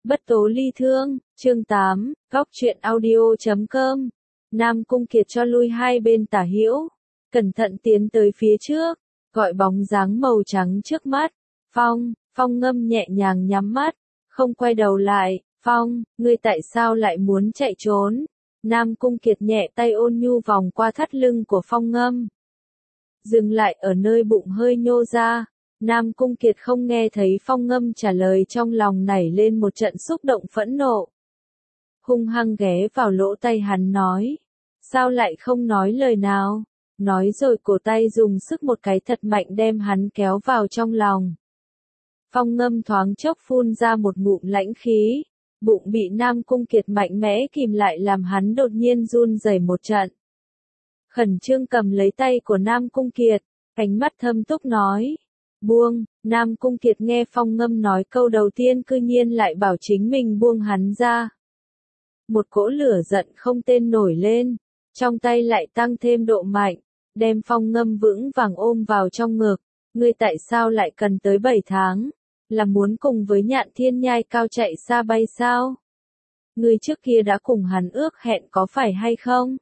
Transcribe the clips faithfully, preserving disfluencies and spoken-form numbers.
Bất tố ly thương, chương tám, góc truyện audio chấm com. Nam Cung Kiệt cho lui hai bên tả hữu, cẩn thận tiến tới phía trước, gọi bóng dáng màu trắng trước mắt. Phong, Phong Ngâm nhẹ nhàng nhắm mắt, không quay đầu lại. Phong, ngươi tại sao lại muốn chạy trốn? Nam Cung Kiệt nhẹ tay ôn nhu vòng qua thắt lưng của Phong Ngâm, dừng lại ở nơi bụng hơi nhô ra. Nam Cung Kiệt không nghe thấy Phong Ngâm trả lời, trong lòng nảy lên một trận xúc động phẫn nộ. Hung hăng ghé vào lỗ tai hắn nói, sao lại không nói lời nào? Nói rồi cổ tay dùng sức một cái thật mạnh đem hắn kéo vào trong lòng. Phong Ngâm thoáng chốc phun ra một ngụm lãnh khí, bụng bị Nam Cung Kiệt mạnh mẽ kìm lại làm hắn đột nhiên run rẩy một trận. Khẩn trương cầm lấy tay của Nam Cung Kiệt, ánh mắt thâm túc nói, buông. Nam Cung Kiệt nghe Phong Ngâm nói câu đầu tiên cư nhiên lại bảo chính mình buông hắn ra. Một cỗ lửa giận không tên nổi lên, trong tay lại tăng thêm độ mạnh, đem Phong Ngâm vững vàng ôm vào trong ngực. Ngươi tại sao lại cần tới bảy tháng? Là muốn cùng với Nhạn Thiên Nhai cao chạy xa bay sao? Ngươi trước kia đã cùng hắn ước hẹn có phải hay không?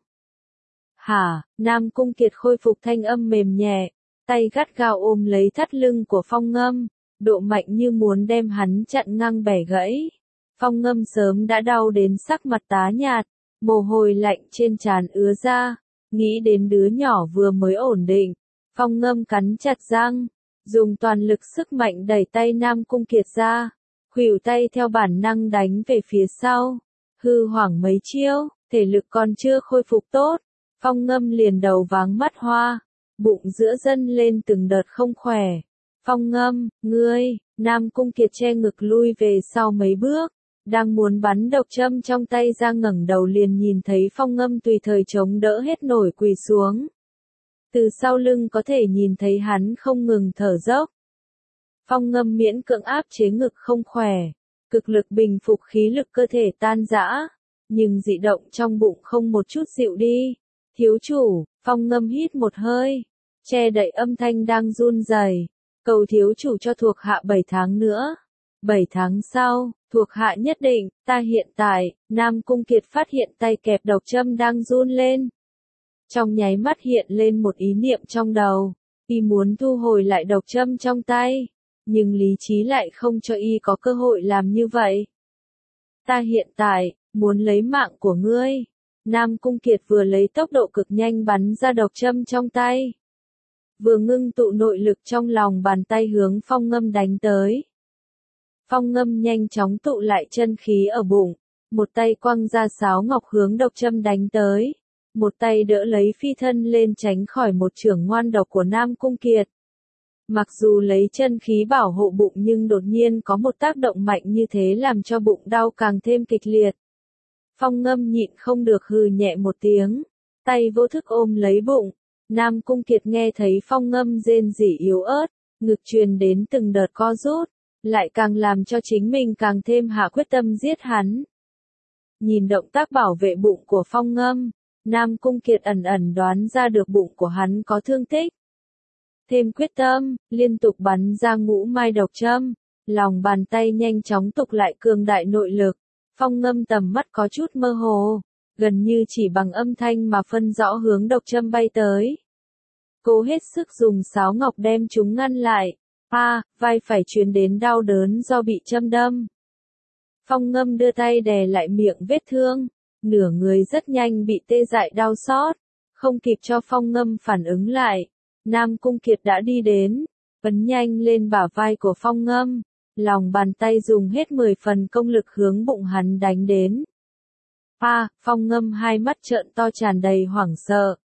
Hả? Nam Cung Kiệt khôi phục thanh âm mềm nhẹ, tay gắt gao ôm lấy thắt lưng của Phong Ngâm, độ mạnh như muốn đem hắn chặn ngang bẻ gãy. Phong Ngâm sớm đã đau đến sắc mặt tá nhạt, mồ hôi lạnh trên trán ứa ra, nghĩ đến đứa nhỏ vừa mới ổn định. Phong Ngâm cắn chặt răng, dùng toàn lực sức mạnh đẩy tay Nam Cung Kiệt ra, khuỷu tay theo bản năng đánh về phía sau. Hư hoảng mấy chiêu, thể lực còn chưa khôi phục tốt, Phong Ngâm liền đầu váng mắt hoa, bụng giữa dâng lên từng đợt không khỏe. Phong Ngâm, ngươi! Nam Cung Kiệt che ngực lui về sau mấy bước, đang muốn bắn độc châm trong tay ra, ngẩng đầu liền nhìn thấy Phong Ngâm tùy thời chống đỡ hết nổi quỳ xuống. Từ sau lưng có thể nhìn thấy hắn không ngừng thở dốc. Phong Ngâm miễn cưỡng áp chế ngực không khỏe, cực lực bình phục khí lực cơ thể tan rã, nhưng dị động trong bụng không một chút dịu đi. Thiếu chủ, Phong Ngâm hít một hơi, che đậy âm thanh đang run rẩy, cầu thiếu chủ cho thuộc hạ bảy tháng nữa. Bảy tháng sau, thuộc hạ nhất định. Ta hiện tại. Nam Cung Kiệt phát hiện tay kẹp độc châm đang run lên. Trong nháy mắt hiện lên một ý niệm trong đầu, y muốn thu hồi lại độc châm trong tay, nhưng lý trí lại không cho y có cơ hội làm như vậy. Ta hiện tại, muốn lấy mạng của ngươi. Nam Cung Kiệt vừa lấy tốc độ cực nhanh bắn ra độc châm trong tay, vừa ngưng tụ nội lực trong lòng bàn tay hướng Phong Ngâm đánh tới. Phong Ngâm nhanh chóng tụ lại chân khí ở bụng, một tay quăng ra sáo ngọc hướng độc châm đánh tới, một tay đỡ lấy phi thân lên tránh khỏi một chưởng ngoan độc của Nam Cung Kiệt. Mặc dù lấy chân khí bảo hộ bụng nhưng đột nhiên có một tác động mạnh như thế làm cho bụng đau càng thêm kịch liệt. Phong Ngâm nhịn không được hừ nhẹ một tiếng, tay vô thức ôm lấy bụng. Nam Cung Kiệt nghe thấy Phong Ngâm rên rỉ yếu ớt, ngực truyền đến từng đợt co rút, lại càng làm cho chính mình càng thêm hạ quyết tâm giết hắn. Nhìn động tác bảo vệ bụng của Phong Ngâm, Nam Cung Kiệt ẩn ẩn đoán ra được bụng của hắn có thương tích. Thêm quyết tâm, liên tục bắn ra ngũ mai độc châm, lòng bàn tay nhanh chóng tục lại cường đại nội lực. Phong Ngâm tầm mắt có chút mơ hồ, gần như chỉ bằng âm thanh mà phân rõ hướng độc châm bay tới. Cố hết sức dùng sáo ngọc đem chúng ngăn lại. A, à, vai phải truyền đến đau đớn do bị châm đâm. Phong Ngâm đưa tay đè lại miệng vết thương, nửa người rất nhanh bị tê dại đau xót, không kịp cho Phong Ngâm phản ứng lại. Nam Cung Kiệt đã đi đến, ấn nhanh lên bả vai của Phong Ngâm, lòng bàn tay dùng hết mười phần công lực hướng bụng hắn đánh đến. A, à, Phong Ngâm hai mắt trợn to tràn đầy hoảng sợ.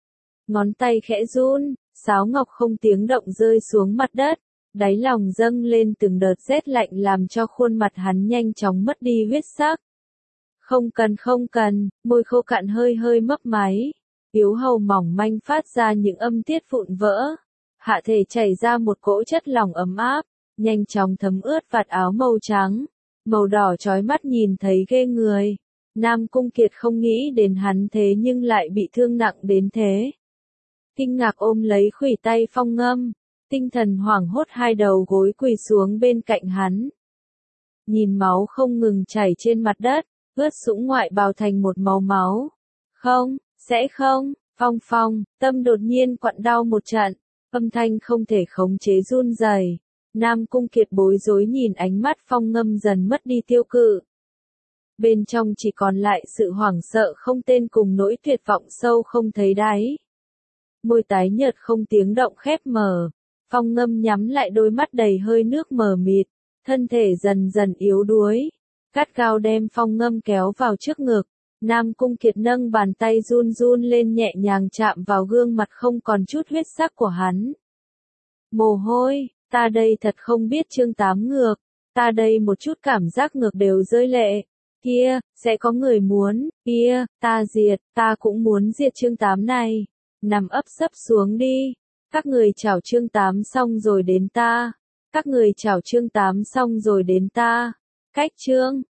Ngón tay khẽ run, sáo ngọc không tiếng động rơi xuống mặt đất, đáy lòng dâng lên từng đợt rét lạnh làm cho khuôn mặt hắn nhanh chóng mất đi huyết sắc. Không cần không cần, môi khô cạn hơi hơi mấp máy, yếu hầu mỏng manh phát ra những âm tiết vụn vỡ. Hạ thể chảy ra một cỗ chất lỏng ấm áp, nhanh chóng thấm ướt vạt áo màu trắng, màu đỏ chói mắt nhìn thấy ghê người. Nam Cung Kiệt không nghĩ đến hắn thế nhưng lại bị thương nặng đến thế. Kinh ngạc ôm lấy khuỷu tay Phong Ngâm, tinh thần hoảng hốt hai đầu gối quỳ xuống bên cạnh hắn. nhìn máu không ngừng chảy trên mặt đất, ướt sũng ngoại bào thành một màu máu. Không, sẽ không, Phong Phong, tâm đột nhiên quặn đau một trận, âm thanh không thể khống chế run rẩy. Nam Cung Kiệt bối rối nhìn ánh mắt Phong Ngâm dần mất đi tiêu cự. Bên trong chỉ còn lại sự hoảng sợ không tên cùng nỗi tuyệt vọng sâu không thấy đáy. Môi tái nhợt không tiếng động khép mở, Phong Ngâm nhắm lại đôi mắt đầy hơi nước mờ mịt, thân thể dần dần yếu đuối. Gắt gao đem Phong Ngâm kéo vào trước ngực, Nam Cung Kiệt nâng bàn tay run run lên nhẹ nhàng chạm vào gương mặt không còn chút huyết sắc của hắn. Mồ hôi, ta đây thật không biết chương tám ngược, ta đây một chút cảm giác ngược đều rơi lệ. Kia, sẽ có người muốn, kia, ta diệt, ta cũng muốn diệt chương tám này. Nằm ấp sấp xuống đi. Các người chào chương tám xong rồi đến ta. Các người chào chương tám xong rồi đến ta. Cách chương